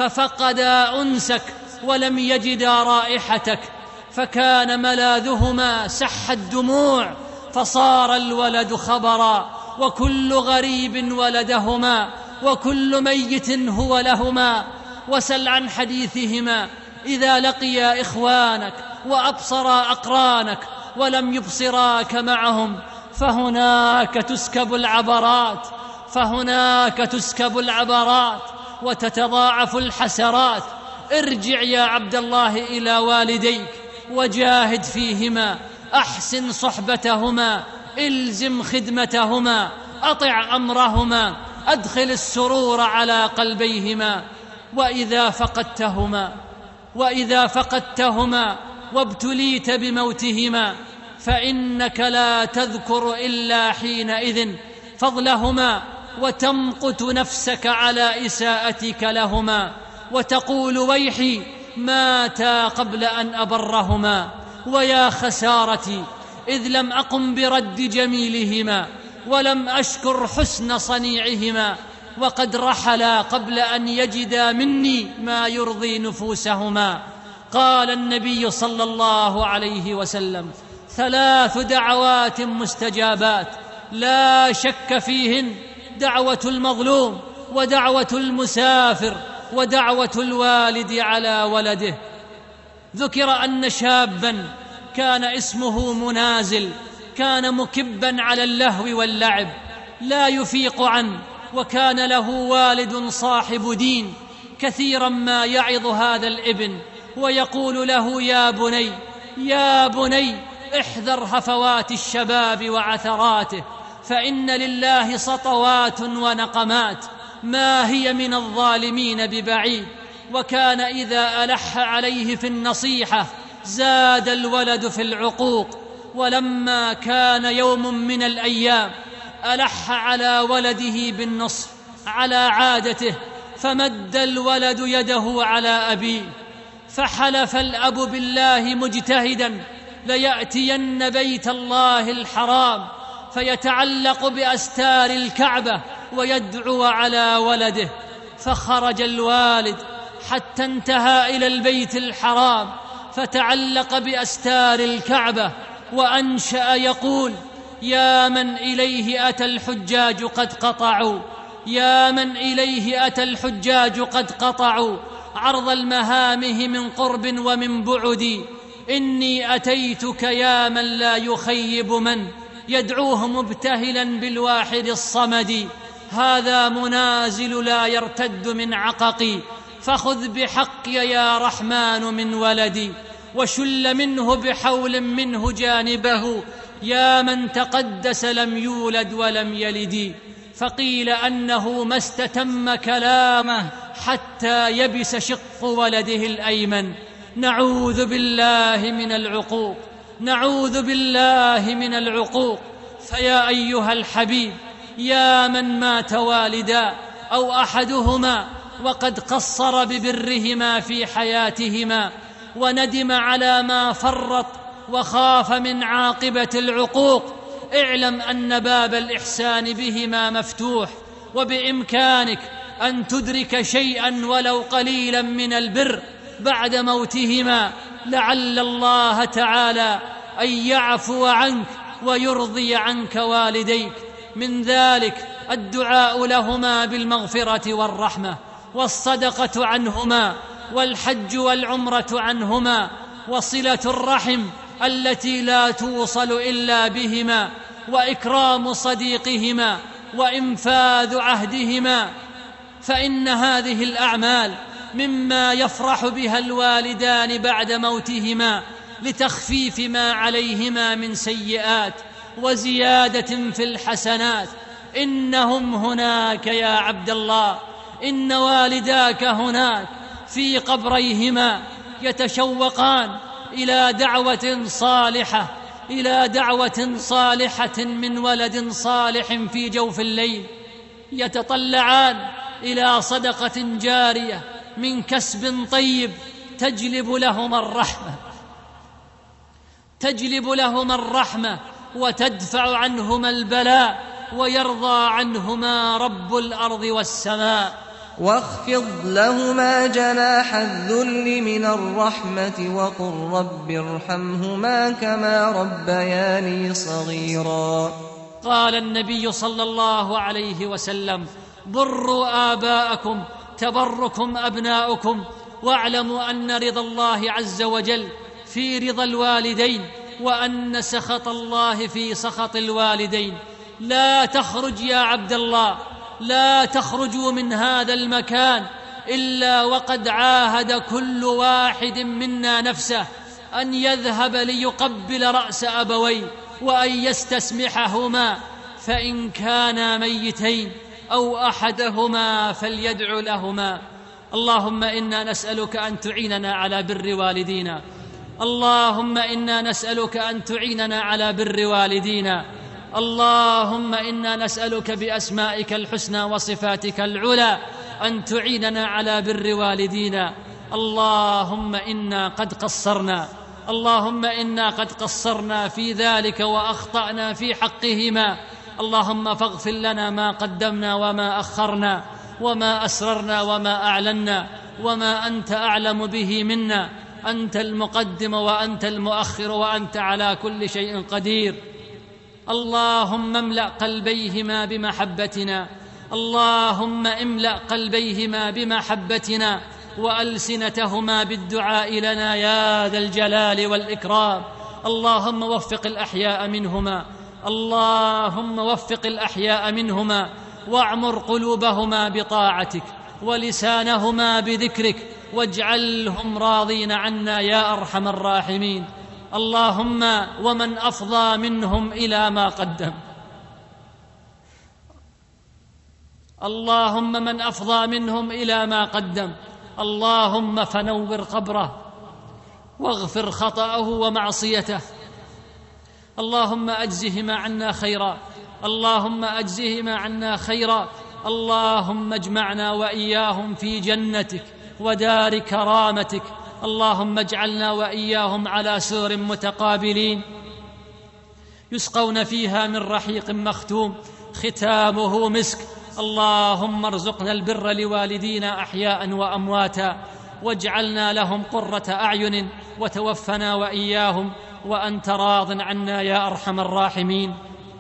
ففقدا أنسك ولم يجدا رائحتك، فكان ملاذهما سح الدموع، فصار الولد خبرا، وكل غريب ولدهما، وكل ميت هو لهما. وسل عن حديثهما إذا لقيا إخوانك وأبصرا أقرانك ولم يبصراك معهم، فهناك تسكب العبرات فهناك تسكب العبرات وتتضاعف الحسرات. ارجع يا عبد الله إلى والديك وجاهد فيهما، أحسن صحبتهما، إلزم خدمتهما، أطع أمرهما، أدخل السرور على قلبيهما. وإذا فقدتهما وإذا فقدتهما وابتليت بموتهما فإنك لا تذكر إلا حينئذ فضلهما، وتمقت نفسك على إساءتك لهما، وتقول ويحي ماتا قبل أن أبرهما، ويا خسارتي إذ لم أقم برد جميلهما، ولم أشكر حسن صنيعهما، وقد رحلا قبل أن يجدا مني ما يرضي نفوسهما. قال النبي صلى الله عليه وسلم: ثلاث دعوات مستجابات لا شك فيهن: دعوة المظلوم، ودعوة المسافر، ودعوة الوالد على ولده. ذكر أن شابا كان اسمه منازل، كان مكبا على اللهو واللعب لا يفيق عنه، وكان له والد صاحب دين، كثيرا ما يعظ هذا الابن ويقول له: يا بني يا بني احذر هفوات الشباب وعثراته، فإن لله سطوات ونقمات، ما هي من الظالمين ببعيد. وكان إذا ألح عليه في النصيحة زاد الولد في العقوق. ولما كان يوم من الأيام ألح على ولده بالنصح على عادته، فمد الولد يده على أبيه، فحلف الأب بالله مجتهدا ليأتين بيت الله الحرام فيتعلق بأستار الكعبة ويدعو على ولده. فخرج الوالد حتى انتهى إلى البيت الحرام، فتعلق بأستار الكعبة وأنشأ يقول: يا من إليه أتى الحجاج قد قطعوا، يا من إليه أتى الحجاج قد قطعوا عرض المهامه من قرب ومن بعد، إني أتيتك يا من لا يخيب من يدعوه مبتهلا بالواحد الصمد. هذا منازل لا يرتد من عققي، فخذ بحقي يا رحمن من ولدي، وشل منه بحول منه جانبه، يا من تقدس لم يولد ولم يلد. فقيل أنه ما استتم كلامه حتى يبس شق ولده الأيمن. نعوذ بالله من العقوق، نعوذ بالله من العقوق. فيا أيها الحبيب، يا من مات والدا أو أحدهما وقد قصر ببرهما في حياتهما، وندم على ما فرط وخاف من عاقبة العقوق، اعلم أن باب الإحسان بهما مفتوح، وبإمكانك أن تدرك شيئا ولو قليلا من البر بعد موتهما، لعل الله تعالى أن يعفو عنك ويرضي عنك والديك. من ذلك الدعاء لهما بالمغفرة والرحمة، والصدقة عنهما، والحج والعمرة عنهما، وصلة الرحم التي لا توصل إلا بهما، وإكرام صديقهما، وإنفاذ عهدهما. فإن هذه الأعمال مما يفرح بها الوالدان بعد موتهما لتخفيف ما عليهما من سيئات وزيادة في الحسنات. إنهم هناك يا عبد الله، إن والداك هناك في قبريهما يتشوقان إلى دعوة صالحة إلى دعوة صالحة من ولد صالح في جوف الليل، يتطلعان إلى صدقة جارية من كسب طيب تجلب لهما الرحمة تجلب لهما الرحمة وتدفع عنهما البلاء ويرضى عنهما رب الأرض والسماء. واخفض لهما جناح الذل من الرحمة وقل رب ارحمهما كما ربياني صغيرا. قال النبي صلى الله عليه وسلم: بروا آباءكم تبركم أبناؤكم، واعلموا أن رضا الله عز وجل في رضا الوالدين، وأن سخط الله في سخط الوالدين. لا تخرج يا عبد الله، لا تخرجوا من هذا المكان إلا وقد عاهد كل واحد منا نفسه أن يذهب ليقبل رأس أبويه وأن يستسمحهما، فإن كانا ميتين أو أحدهما فليدع لهما. اللهم إنا نسألك أن تعيننا على بر والدينا، اللهم إنا نسألك أن تعيننا على بر والدينا، اللهم إنا نسألك بأسمائك الحسنى وصفاتك العلى أن تعيننا على بر والدينا. اللهم إنا قد قصرنا اللهم إنا قد قصرنا في ذلك وأخطأنا في حقهما، اللهم فاغفر لنا ما قدمنا وما أخرنا وما أسررنا وما أعلنا وما أنت أعلم به منا. أنت المقدم وأنت المؤخر وأنت على كل شيء قدير. اللهم املأ قلبيهما بمحبتنا، اللهم املأ قلبيهما بمحبتنا وألسنتهما بالدعاء لنا يا ذا الجلال والإكرام. اللهم وفق الأحياء منهما اللهم وفق الأحياء منهما واعمر قلوبهما بطاعتك ولسانهما بذكرك، واجعلهم راضين عنا يا أرحم الراحمين. اللهم ومن أفضى منهم إلى ما قدم اللهم من أفضى منهم إلى ما قدم اللهم فنور قبره واغفر خطأه ومعصيته. اللهم أجزهما عنا خيرا اللهم أجزهما عنا خيرا اللهم اجمعنا وإياهم في جنتك ودار كرامتك. اللهم اجعلنا وإياهم على سور متقابلين يسقون فيها من رحيق مختوم ختامه مسك. اللهم ارزقنا البر لوالدينا أحياء وأمواتا، واجعلنا لهم قرة أعين، وتوفنا وإياهم وأنت راض عنا يا أرحم الراحمين.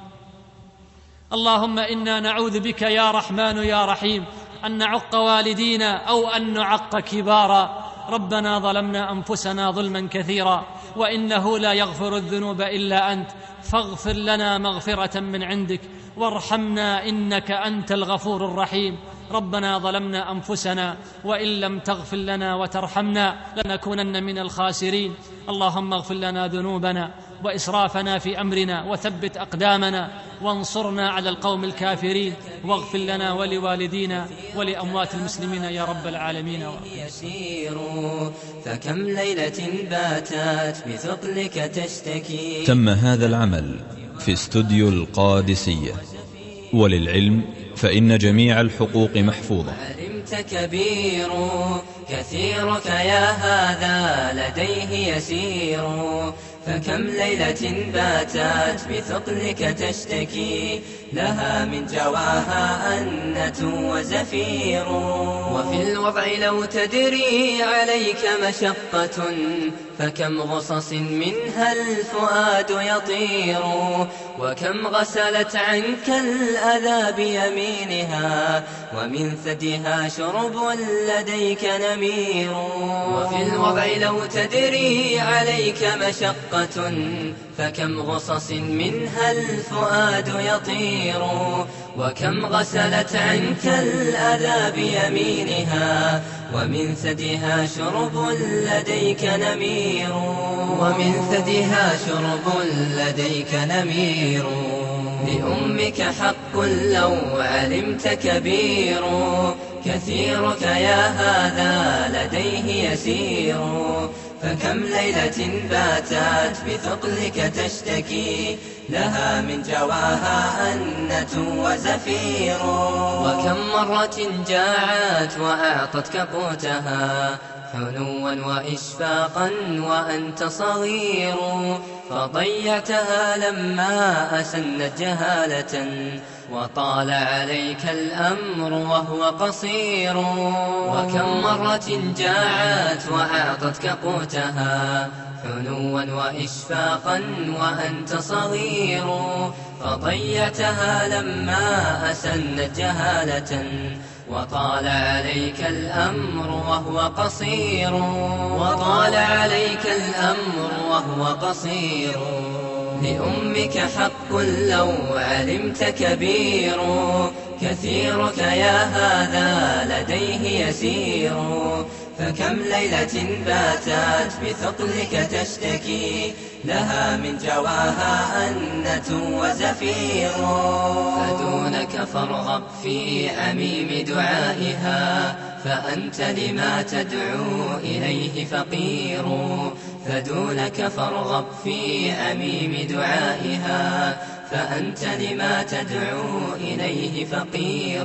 اللهم إنا نعوذ بك يا رحمن يا رحيم أن نعق والدينا أو أن نعق كبارا. ربنا ظلمنا أنفسنا ظلما كثيرا وإنه لا يغفر الذنوب إلا أنت، فاغفر لنا مغفرة من عندك وارحمنا إنك أنت الغفور الرحيم. ربنا ظلمنا أنفسنا وإن لم تغفر لنا وترحمنا لنكونن من الخاسرين. اللهم اغفر لنا ذنوبنا وإسرافنا في أمرنا وثبت أقدامنا وانصرنا على القوم الكافرين، واغفر لنا ولوالدينا ولأموات المسلمين يا رب العالمين. يسير فكم ليلة باتت بثقلك تشتكي. تم هذا العمل في استوديو القادسية، وللعلم فإن جميع الحقوق محفوظة. علمت كبير كثيرك يا هذا لديه يسير، فكم ليلة باتت بثقلك تشتكي، لها من جواها أنة وزفير. وفي الوضع لو تدري عليك مشقة، فكم غصص منها الفؤاد يطير، وكم غسلت عنك الأذى بيمينها، ومن ثديها شرب لديك نمير. وفي الوضع لو تدري عليك مشقة، فكم غصص منها الفؤاد يطير، وكم غسلت عنك الأذى بيمينها، ومن ثديها شرب لديك نمير ومن ثديها شرب لديك نمير لأمك حق لو علمت كبير كثيرك يا هذا لديه يسير فكم ليلة باتت بثقلك تشتكي لها من جواها أنة وزفير وكم مرة جاعت وأعطتك قوتها حنوا وإشفاقا وأنت صغير فضيعتها لما أسنت جهالة وطال عليك الأمر وهو قصير وكم مرة جاعت وأعطتك قوتها حنوا وإشفاقا وأنت صغير فضيعتها لما أسنت جهالة وطال عليك الأمر وهو قصير وطال عليك الأمر وهو قصير لأمك حق لو علمت كبير كثيرك يا هذا لديه يسير فكم ليلة باتت بثقلك تشتكي لها من جواها أنة وزفير فدونك فارغب في عميم دعائها فأنت لما تدعو إليه فقير فدونك فارغب في عميم دعائها فأنت لما تدعو إليه فقير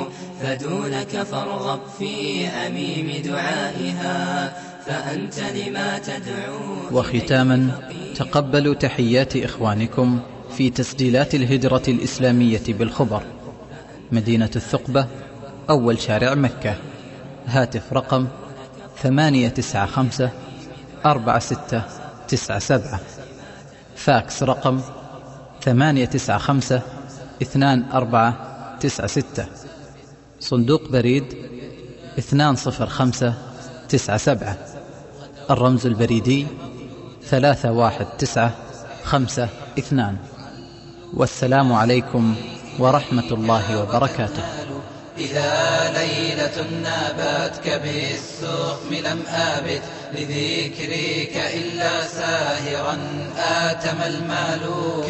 فدونك فارغب في عميم دعائها فأنت لما تدعو. وختاما تقبلوا تحيات إخوانكم في تسجيلات الهجرة الإسلامية بالخبر، مدينة الثقبة، أول شارع مكة. هاتف رقم ثمانية تسعة خمسة أربعة ستة تسعة سبعة. فاكس رقم ثمانية تسعة خمسة اثنان أربعة تسعة ستة. صندوق بريد اثنان صفر خمسة تسعة سبعة. الرمز البريدي ثلاثة واحد تسعة خمسة اثنان. والسلام عليكم ورحمة الله وبركاته. إذا ليلة نابتك بالسقم لم آبت لذكرك إلا ساهرا آتم المال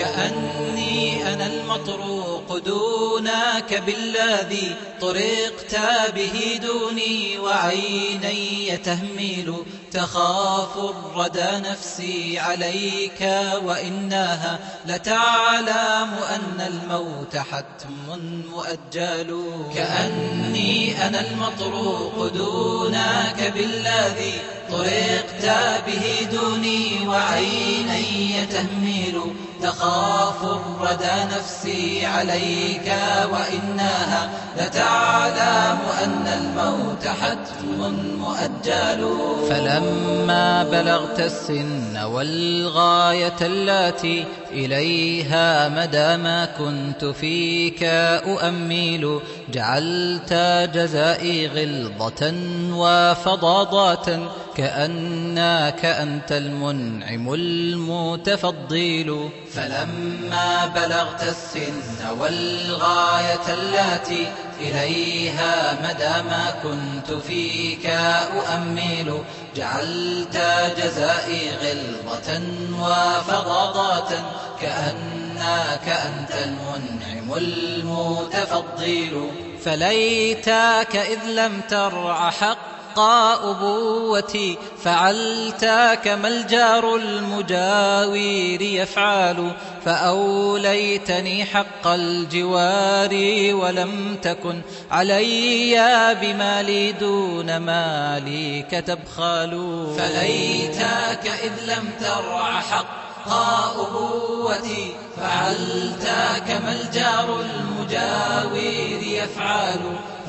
كأني أنا المطروق دونك بالذي طرقت به دوني وعيني تهميل تخاف الردى نفسي عليك وإنها لتعلم أن الموت حتم مؤجل كأني أنا المطروق دونك بالذي طرقت به دوني وعيني تهميل تخاف الردى نفسي عليك وإنها لتعلم أن الموت حتم مؤجل فلما بلغت السن والغاية التي إليها مدى ما كنت فيك أؤمل جعلت جزائي غلظة وفضاضات كأنك أنت المنعم المتفضل فلما بلغت السن والغاية التي إليها مدى ما كنت فيك أؤمل جعلت جزائي غلظة وفضاضات كأنك أنت المنعم المتفضل فليتك إذ لم ترع حق أبوتي فعلت كما الجار المجاور يفعل فأوليتني حق الجوار ولم تكن علي بمالي دون مالك تبخل فليتك إذ لم ترع حق أبوتي فعلت كما الجار المجاور يفعل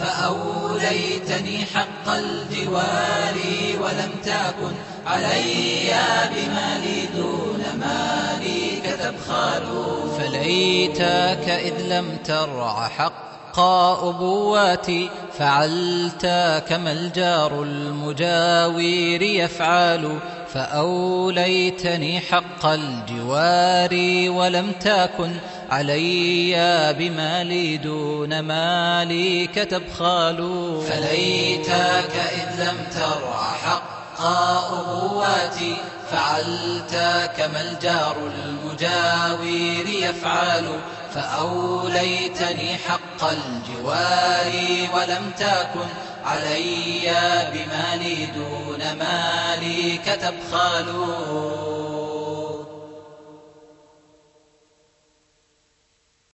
فأوليتني حق الجوار ولم تكن علي بمالي دون مالك تبخل فليتك إذ لم ترع حق أبواتي فعلت كما الجار المجاور يفعل فأوليتني حق الجوار ولم تكن علي بمالي دون مالك تبخال. فليتك إذ لم ترع حق أبواتي فعلت كما الجار المجاور يفعل. فأوليتني حق الجوار ولم تكن علي بمالي دون مالك تبخال.